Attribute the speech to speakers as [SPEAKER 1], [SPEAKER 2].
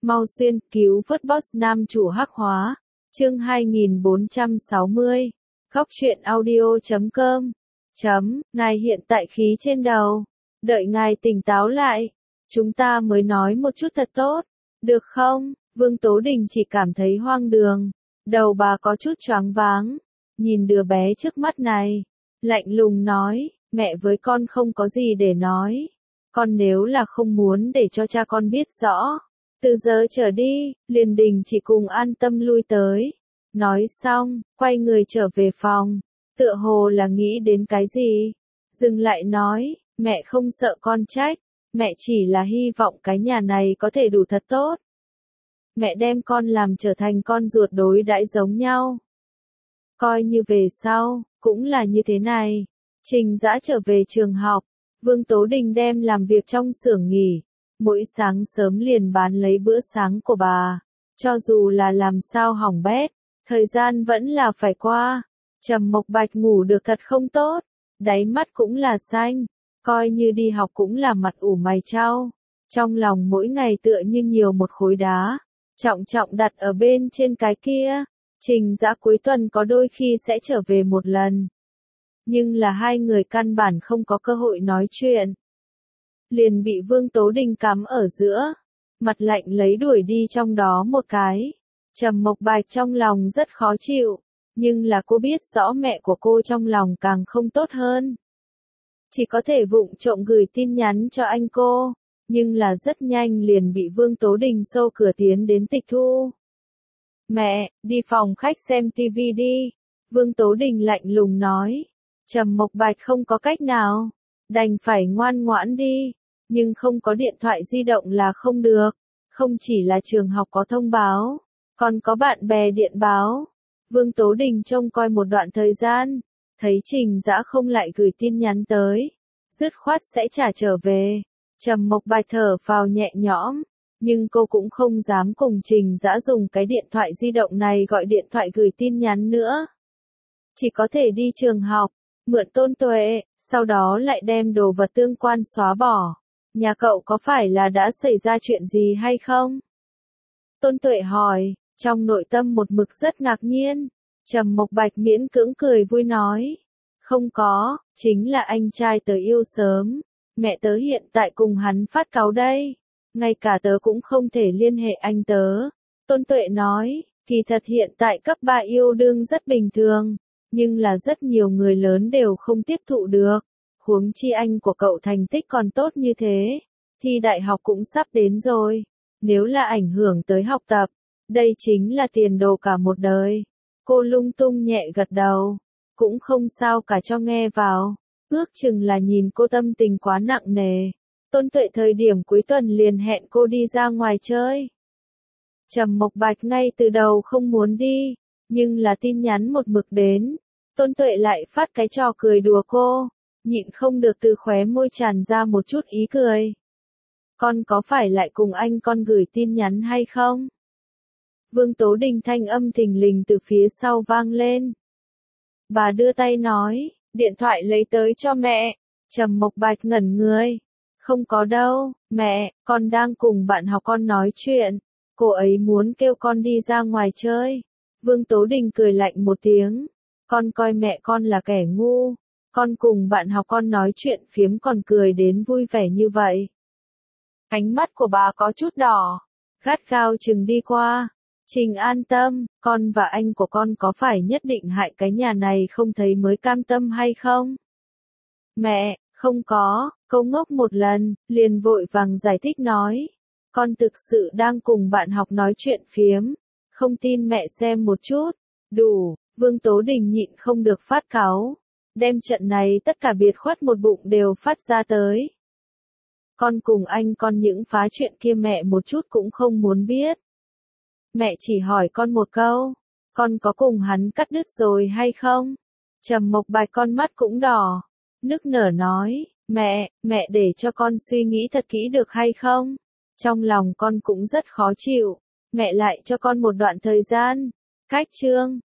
[SPEAKER 1] Mau xuyên cứu vớt boss nam chủ hắc hóa. Chương 2460. Góc truyện audio.com. Ngài hiện tại khí trên đầu. Đợi ngài tỉnh táo lại. Chúng ta mới nói một chút thật tốt. Được không? Vương Tố Đình chỉ cảm thấy hoang đường. Đầu bà có chút choáng váng. Nhìn đứa bé trước mắt này. Lạnh lùng nói, mẹ với con không có gì để nói. Con nếu là không muốn để cho cha con biết rõ. Từ giờ trở đi, Liên Đình chỉ cùng an tâm lui tới. Nói xong, quay người trở về phòng. Tựa hồ là nghĩ đến cái gì. Dừng lại nói, mẹ không sợ con trách. Mẹ chỉ là hy vọng cái nhà này có thể đủ thật tốt. Mẹ đem con làm trở thành con ruột đối đãi giống nhau. Coi như về sau, cũng là như thế này. Trình Dã trở về trường học. Vương Tố Đình đem làm việc trong xưởng nghỉ. Mỗi sáng sớm liền bán lấy bữa sáng của bà. Cho dù là làm sao hỏng bét, thời gian vẫn là phải qua. Trầm Mộc Bạch ngủ được thật không tốt. Đáy mắt cũng là xanh. Coi như đi học cũng là mặt ủ mày chau. Trong lòng mỗi ngày tựa như nhiều một khối đá. Trọng trọng đặt ở bên trên cái kia. Trình Dã cuối tuần có đôi khi sẽ trở về một lần. Nhưng là hai người căn bản không có cơ hội nói chuyện. Liền bị Vương Tố Đình cắm ở giữa. Mặt lạnh lấy đuổi đi trong đó một cái. Trầm Mộc Bạch trong lòng rất khó chịu. Nhưng là cô biết rõ mẹ của cô trong lòng càng không tốt hơn. Chỉ có thể vụng trộm gửi tin nhắn cho anh cô. Nhưng là rất nhanh liền bị Vương Tố Đình xô cửa tiến đến tịch thu. Mẹ, đi phòng khách xem tivi đi. Vương Tố Đình lạnh lùng nói. Trầm Mộc Bạch không có cách nào. Đành phải ngoan ngoãn đi. Nhưng không có điện thoại di động là không được. Không chỉ là trường học có thông báo. Còn có bạn bè điện báo. Vương Tố Đình trông coi một đoạn thời gian. Thấy Trình Dã không lại gửi tin nhắn tới. Dứt khoát sẽ trả trở về. Trầm Mộc Bạch thở phào nhẹ nhõm. Nhưng cô cũng không dám cùng Trình Dã dùng cái điện thoại di động này gọi điện thoại gửi tin nhắn nữa. Chỉ có thể đi trường học, mượn Tôn Tuệ, sau đó lại đem đồ vật tương quan xóa bỏ. Nhà cậu có phải là đã xảy ra chuyện gì hay không? Tôn Tuệ hỏi, trong nội tâm một mực rất ngạc nhiên. Trầm Mộc Bạch miễn cưỡng cười vui nói. Không có, chính là anh trai tớ yêu sớm. Mẹ tớ hiện tại cùng hắn phát cáu đây. Ngay cả tớ cũng không thể liên hệ anh tớ. Tôn Tuệ nói, kỳ thật hiện tại cấp 3 yêu đương rất bình thường. Nhưng là rất nhiều người lớn đều không tiếp thụ được. Huống chi anh của cậu thành tích còn tốt như thế. Thi đại học cũng sắp đến rồi. Nếu là ảnh hưởng tới học tập, đây chính là tiền đồ cả một đời. Cô lung tung nhẹ gật đầu. Cũng không sao cả cho nghe vào. Ước chừng là nhìn cô tâm tình quá nặng nề. Tôn Tuệ thời điểm cuối tuần liền hẹn cô đi ra ngoài chơi. Trầm Mộc Bạch ngay từ đầu không muốn đi. Nhưng là tin nhắn một mực đến. Tôn Tuệ lại phát cái trò cười đùa cô. Nhịn không được từ khóe môi tràn ra một chút ý cười. Con có phải lại cùng anh con gửi tin nhắn hay không? Vương Tố Đình thanh âm thình lình từ phía sau vang lên. Bà đưa tay nói, điện thoại lấy tới cho mẹ. Trầm Mộc Bạch ngẩn người. Không có đâu, mẹ, con đang cùng bạn học con nói chuyện. Cô ấy muốn kêu con đi ra ngoài chơi. Vương Tố Đình cười lạnh một tiếng. Con coi mẹ con là kẻ ngu. Con cùng bạn học con nói chuyện phiếm còn cười đến vui vẻ như vậy. Ánh mắt của bà có chút đỏ. Gắt gao chừng đi qua. Trình an tâm, con và anh của con có phải nhất định hại cái nhà này không thấy mới cam tâm hay không? Mẹ, không có, câu ngốc một lần, liền vội vàng giải thích nói. Con thực sự đang cùng bạn học nói chuyện phiếm. Không tin mẹ xem một chút. Đủ, Vương Tố Đình nhịn không được phát cáu. Đem trận này tất cả biệt khuất một bụng đều phát ra tới. Con cùng anh con những phá chuyện kia mẹ một chút cũng không muốn biết. Mẹ chỉ hỏi con một câu. Con có cùng hắn cắt đứt rồi hay không? Trầm Mộc Bạch con mắt cũng đỏ. Nức nở nói. Mẹ để cho con suy nghĩ thật kỹ được hay không? Trong lòng con cũng rất khó chịu. Mẹ lại cho con một đoạn thời gian. Cách chương.